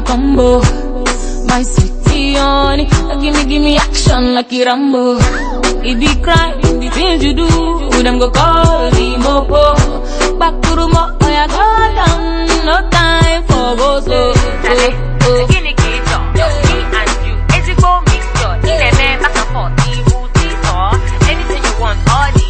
a combo. My sweetie honey, give me action like a Rambo. It be crime, the things you do, them go call the mopo. Back to the mo, I go down, no time for go slow. Guinea kid, me and you, as you go mixture, in a man back and forth, anything you want, all these.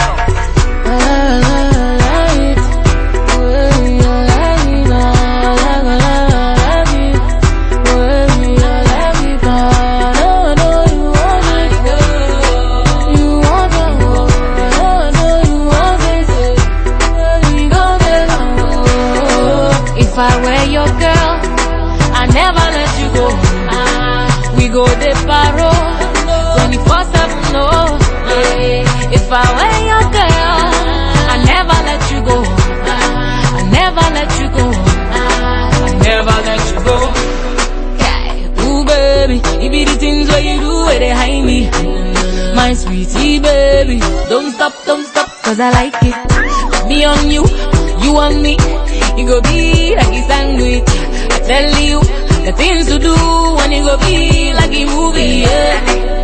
If I were your girl, I never let you go. We go de paro, 24/7, no. Yeah. If I were your girl, I never let you go. I never let you go. I never let you go. Yeah. Ooh baby, it be the things where you do where they hide me. My sweetie baby, don't stop, cause I like it. Me on you, you on me. You go be like a sandwich. I tell you the things to do when you go be like a movie, yeah.